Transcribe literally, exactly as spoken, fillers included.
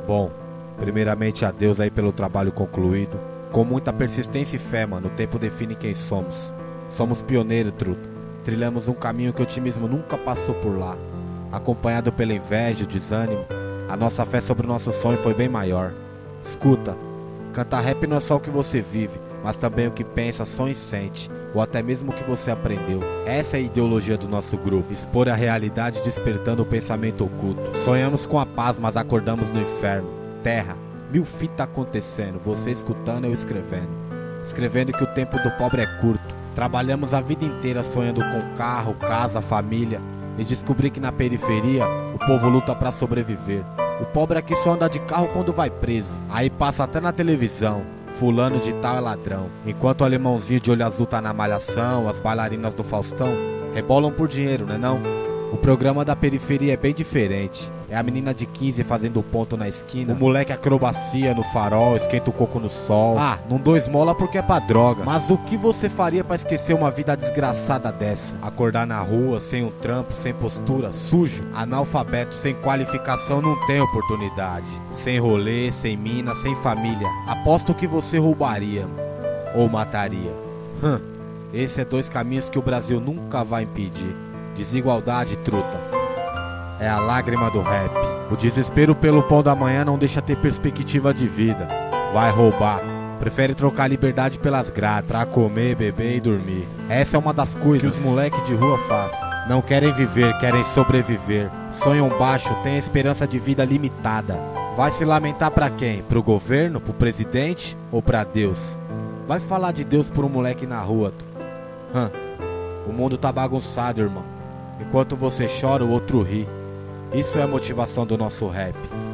Bom, primeiramente a Deus aí pelo trabalho concluído. Com muita persistência e fé, mano, o tempo define quem somos. Somos pioneiros, truta. Trilhamos um caminho que o otimismo nunca passou por lá. Acompanhado pela inveja e o desânimo, a nossa fé sobre o nosso sonho foi bem maior. Escuta, cantar rap não é só o que você vive, mas também o que pensa, sonha e sente, ou até mesmo o que você aprendeu. Essa é a ideologia do nosso grupo, expor a realidade despertando o pensamento oculto. Sonhamos com a paz, mas acordamos no inferno. Terra, mil fitas acontecendo, você escutando, eu escrevendo. Escrevendo que o tempo do pobre é curto. Trabalhamos a vida inteira sonhando com carro, casa, família, e descobri que na periferia o povo luta pra sobreviver. O pobre aqui só anda de carro quando vai preso. Aí passa até na televisão, fulano de tal é ladrão. Enquanto o alemãozinho de olho azul tá na malhação, as bailarinas do Faustão rebolam por dinheiro, né não? O programa da periferia é bem diferente. É a menina de quinze fazendo ponto na esquina, o moleque acrobacia no farol, esquenta o coco no sol. Ah, não dou esmola porque é pra droga. Mas o que você faria pra esquecer uma vida desgraçada dessa? Acordar na rua, sem um trampo, sem postura, sujo, analfabeto, sem qualificação, não tem oportunidade. Sem rolê, sem mina, sem família. Aposto que você roubaria ou mataria. Hum, esse é dois caminhos que o Brasil nunca vai impedir. Desigualdade, truta. É a lágrima do rap. O desespero pelo pão da manhã não deixa ter perspectiva de vida. Vai roubar. Prefere trocar a liberdade pelas grades, pra comer, beber e dormir. Essa é uma das coisas que os moleques de rua fazem. Não querem viver, querem sobreviver. Sonham baixo, têm a esperança de vida limitada. Vai se lamentar pra quem? Pro governo, pro presidente ou pra Deus? Vai falar de Deus por um moleque na rua, tu. Hum. O mundo tá bagunçado, irmão. Enquanto você chora, o outro ri. Isso é a motivação do nosso rap.